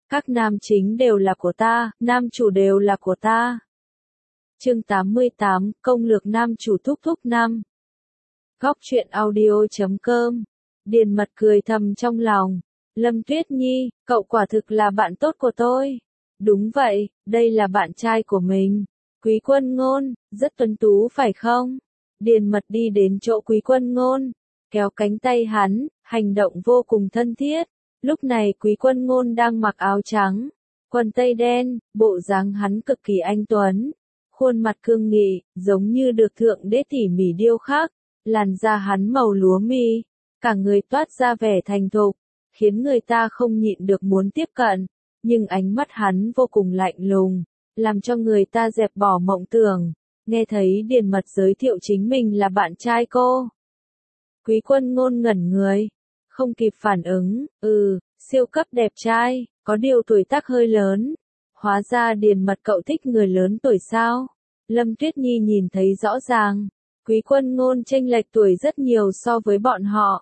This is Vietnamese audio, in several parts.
Các nam chính đều là của ta, nam chủ đều là của ta. Chương 88, công lược nam chủ thúc thúc năm. Góc truyện audio.com. Điền Mật cười thầm trong lòng. Lâm Tuyết Nhi, cậu quả thực là bạn tốt của tôi. Đúng vậy, đây là bạn trai của mình. Quý Quân Ngôn, rất tuấn tú phải không? Điền Mật đi đến chỗ Quý Quân Ngôn, kéo cánh tay hắn, hành động vô cùng thân thiết. Lúc này Quý Quân Ngôn đang mặc áo trắng, quần tây đen, bộ dáng hắn cực kỳ anh tuấn. Khuôn mặt cương nghị, giống như được thượng đế tỉ mỉ điêu khắc, làn da hắn màu lúa mì, cả người toát ra vẻ thành thục, khiến người ta không nhịn được muốn tiếp cận, nhưng ánh mắt hắn vô cùng lạnh lùng, làm cho người ta dẹp bỏ mộng tưởng. Nghe thấy Điền Mật giới thiệu chính mình là bạn trai cô, Quý Quân Ngôn ngẩn người, không kịp phản ứng, siêu cấp đẹp trai, có điều tuổi tác hơi lớn. Hóa ra Điền Mật cậu thích người lớn tuổi sao? Lâm Tuyết Nhi nhìn thấy rõ ràng, Quý Quân Ngôn chênh lệch tuổi rất nhiều so với bọn họ.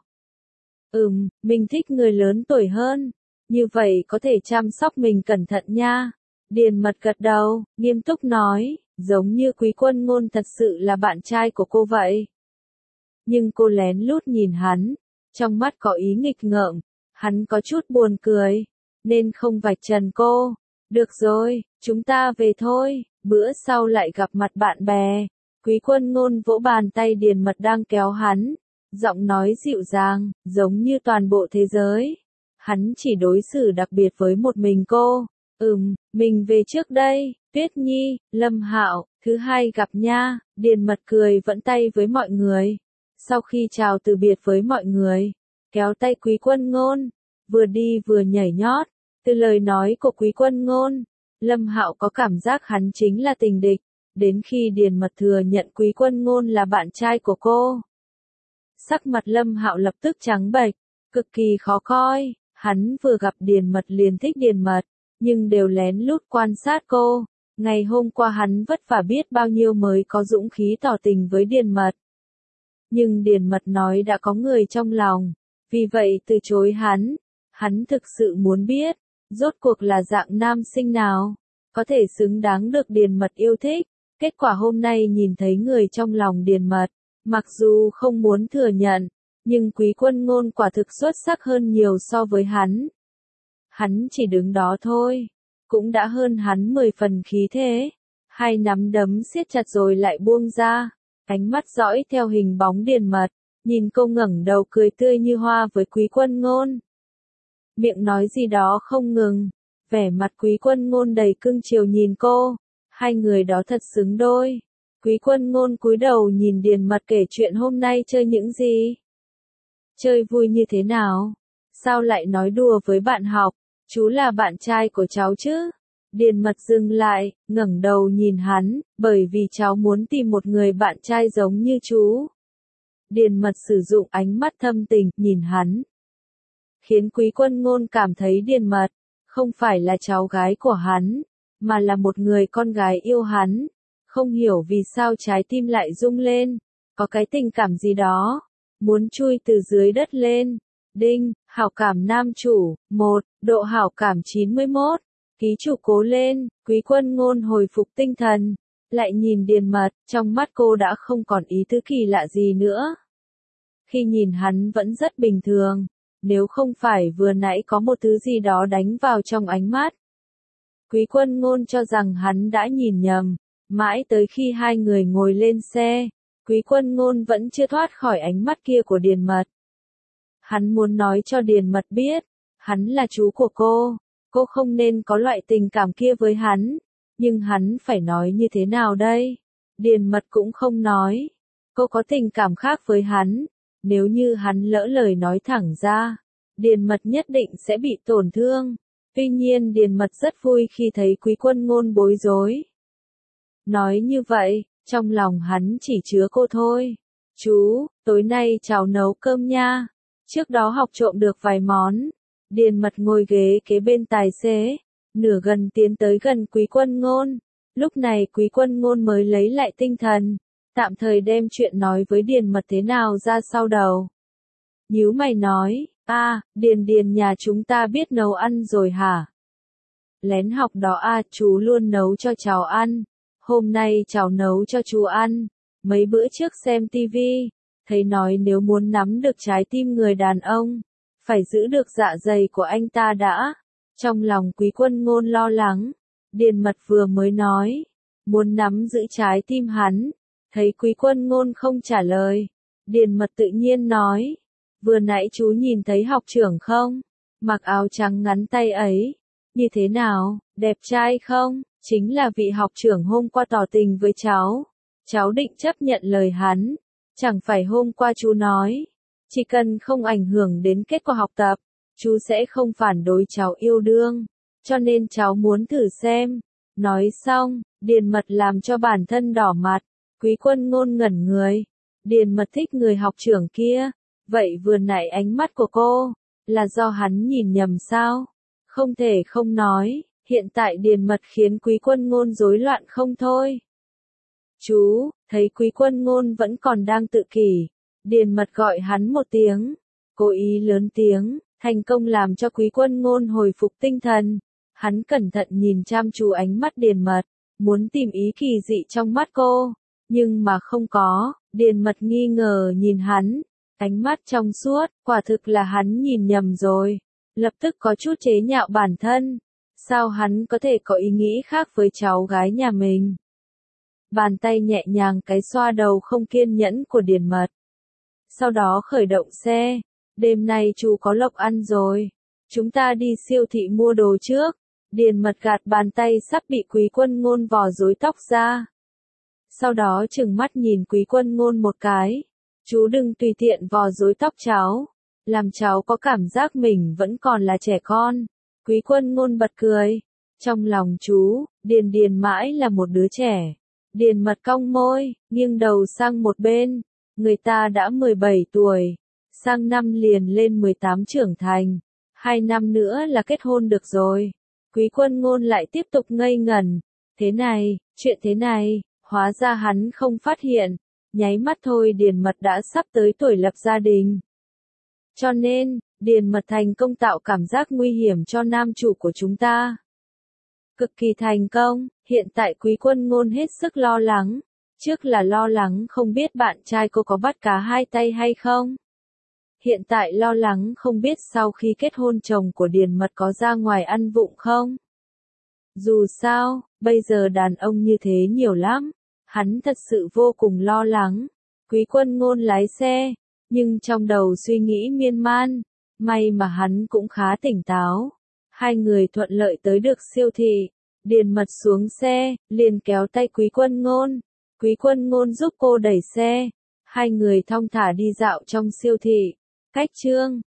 Mình thích người lớn tuổi hơn, như vậy có thể chăm sóc mình cẩn thận nha. Điền Mật gật đầu, nghiêm túc nói, giống như Quý Quân Ngôn thật sự là bạn trai của cô vậy. Nhưng cô lén lút nhìn hắn, trong mắt có ý nghịch ngợm, hắn có chút buồn cười, nên không vạch trần cô. Được rồi, chúng ta về thôi, bữa sau lại gặp mặt bạn bè. Quý Quân Ngôn vỗ bàn tay Điền Mật đang kéo hắn, giọng nói dịu dàng, giống như toàn bộ thế giới. Hắn chỉ đối xử đặc biệt với một mình cô. Mình về trước đây, Tuyết Nhi, Lâm Hạo, thứ hai gặp nha. Điền Mật cười vẫy tay với mọi người. Sau khi chào từ biệt với mọi người, kéo tay Quý Quân Ngôn, vừa đi vừa nhảy nhót. Từ lời nói của Quý Quân Ngôn, Lâm Hạo có cảm giác hắn chính là tình địch. Đến khi Điền Mật thừa nhận Quý Quân Ngôn là bạn trai của cô, sắc mặt Lâm Hạo lập tức trắng bệch, cực kỳ khó coi. Hắn vừa gặp Điền Mật liền thích Điền Mật, nhưng đều lén lút quan sát cô. Ngày hôm qua hắn vất vả biết bao nhiêu mới có dũng khí tỏ tình với Điền Mật. Nhưng Điền Mật nói đã có người trong lòng, vì vậy từ chối hắn. Hắn thực sự muốn biết, rốt cuộc là dạng nam sinh nào, có thể xứng đáng được Điền Mật yêu thích. Kết quả hôm nay nhìn thấy người trong lòng Điền Mật, mặc dù không muốn thừa nhận, nhưng Quý Quân Ngôn quả thực xuất sắc hơn nhiều so với hắn. Hắn chỉ đứng đó thôi, cũng đã hơn hắn 10 phần khí thế. Hai nắm đấm siết chặt rồi lại buông ra, ánh mắt dõi theo hình bóng Điền Mật, nhìn cô ngẩng đầu cười tươi như hoa với Quý Quân Ngôn. Miệng nói gì đó không ngừng, vẻ mặt Quý Quân Ngôn đầy cưng chiều nhìn cô. Hai người đó thật xứng đôi. Quý Quân Ngôn cúi đầu nhìn Điền Mật kể chuyện hôm nay chơi những gì. Chơi vui như thế nào? Sao lại nói đùa với bạn học? Chú là bạn trai của cháu chứ? Điền Mật dừng lại, ngẩng đầu nhìn hắn, bởi vì cháu muốn tìm một người bạn trai giống như chú. Điền Mật sử dụng ánh mắt thâm tình, nhìn hắn. Khiến Quý Quân Ngôn cảm thấy Điền Mật không phải là cháu gái của hắn, mà là một người con gái yêu hắn. Không hiểu vì sao trái tim lại rung lên, có cái tình cảm gì đó, muốn chui từ dưới đất lên. Đinh, hảo cảm nam chủ, 1, độ hảo cảm 91, ký chủ cố lên. Quý Quân Ngôn hồi phục tinh thần, lại nhìn Điền Mật, trong mắt cô đã không còn ý tứ kỳ lạ gì nữa. Khi nhìn hắn vẫn rất bình thường, nếu không phải vừa nãy có một thứ gì đó đánh vào trong ánh mắt. Quý Quân Ngôn cho rằng hắn đã nhìn nhầm, mãi tới khi hai người ngồi lên xe, Quý Quân Ngôn vẫn chưa thoát khỏi ánh mắt kia của Điền Mật. Hắn muốn nói cho Điền Mật biết, hắn là chú của cô không nên có loại tình cảm kia với hắn, nhưng hắn phải nói như thế nào đây? Điền Mật cũng không nói, cô có tình cảm khác với hắn, nếu như hắn lỡ lời nói thẳng ra, Điền Mật nhất định sẽ bị tổn thương. Tuy nhiên Điền Mật rất vui khi thấy Quý Quân Ngôn bối rối. Nói như vậy, trong lòng hắn chỉ chứa cô thôi. Chú, tối nay cháu nấu cơm nha. Trước đó học trộm được vài món. Điền Mật ngồi ghế kế bên tài xế, nửa gần tiến tới gần Quý Quân Ngôn. Lúc này Quý Quân Ngôn mới lấy lại tinh thần, tạm thời đem chuyện nói với Điền Mật thế nào ra sau đầu. Nhíu mày nói, Điền nhà chúng ta biết nấu ăn rồi hả? lén học đó à, chú luôn nấu cho cháu ăn. Hôm nay cháu nấu cho chú ăn. Mấy bữa trước xem tivi, thấy nói nếu muốn nắm được trái tim người đàn ông, phải giữ được dạ dày của anh ta đã. Trong lòng Quý Quân Ngôn lo lắng, Điền Mật vừa mới nói, muốn nắm giữ trái tim hắn, thấy Quý Quân Ngôn không trả lời. Điền Mật tự nhiên nói, vừa nãy chú nhìn thấy học trưởng không? Mặc áo trắng ngắn tay ấy, như thế nào, đẹp trai không? Chính là vị học trưởng hôm qua tỏ tình với cháu. Cháu định chấp nhận lời hắn. Chẳng phải hôm qua chú nói, chỉ cần không ảnh hưởng đến kết quả học tập, chú sẽ không phản đối cháu yêu đương. Cho nên cháu muốn thử xem. Nói xong, Điền Mật làm cho bản thân đỏ mặt. Quý Quân Ngôn ngẩn người. Điền Mật thích người học trưởng kia. Vậy vừa nãy ánh mắt của cô, là do hắn nhìn nhầm sao? Không thể không nói, hiện tại Điền Mật khiến Quý Quân Ngôn rối loạn không thôi. Chú, thấy Quý Quân Ngôn vẫn còn đang tự kỷ, Điền Mật gọi hắn một tiếng, cố ý lớn tiếng, thành công làm cho Quý Quân Ngôn hồi phục tinh thần. Hắn cẩn thận nhìn chăm chú ánh mắt Điền Mật, muốn tìm ý kỳ dị trong mắt cô, nhưng mà không có. Điền Mật nghi ngờ nhìn hắn, ánh mắt trong suốt, quả thực là hắn nhìn nhầm rồi, lập tức có chút chế nhạo bản thân. Sao hắn có thể có ý nghĩ khác với cháu gái nhà mình? Bàn tay nhẹ nhàng cái xoa đầu không kiên nhẫn của Điền Mật. Sau đó khởi động xe. Đêm nay chú có lộc ăn rồi. Chúng ta đi siêu thị mua đồ trước. Điền Mật gạt bàn tay sắp bị Quý Quân Ngôn vò rối tóc ra. Sau đó trừng mắt nhìn Quý Quân Ngôn một cái. Chú đừng tùy tiện vò rối tóc cháu. Làm cháu có cảm giác mình vẫn còn là trẻ con. Quý Quân Ngôn bật cười. Trong lòng chú, Điền mãi là một đứa trẻ. Điền Mật cong môi, nghiêng đầu sang một bên. Người ta đã 17 tuổi. Sang năm liền lên 18 trưởng thành. 2 năm nữa là kết hôn được rồi. Quý Quân Ngôn lại tiếp tục ngây ngẩn. Thế này, chuyện thế này, hóa ra hắn không phát hiện. Nháy mắt thôi Điền Mật đã sắp tới tuổi lập gia đình. Cho nên, Điền Mật thành công tạo cảm giác nguy hiểm cho nam chủ của chúng ta. Cực kỳ thành công, hiện tại Quý Quân Ngôn hết sức lo lắng. Trước là lo lắng không biết bạn trai cô có bắt cá hai tay hay không. Hiện tại lo lắng không biết sau khi kết hôn chồng của Điền Mật có ra ngoài ăn vụng không. Dù sao, bây giờ đàn ông như thế nhiều lắm. Hắn thật sự vô cùng lo lắng. Quý Quân Ngôn lái xe, nhưng trong đầu suy nghĩ miên man. May mà hắn cũng khá tỉnh táo. Hai người thuận lợi tới được siêu thị. Điền Mật xuống xe, liền kéo tay Quý Quân Ngôn. Quý Quân Ngôn giúp cô đẩy xe. Hai người thong thả đi dạo trong siêu thị. Cách chương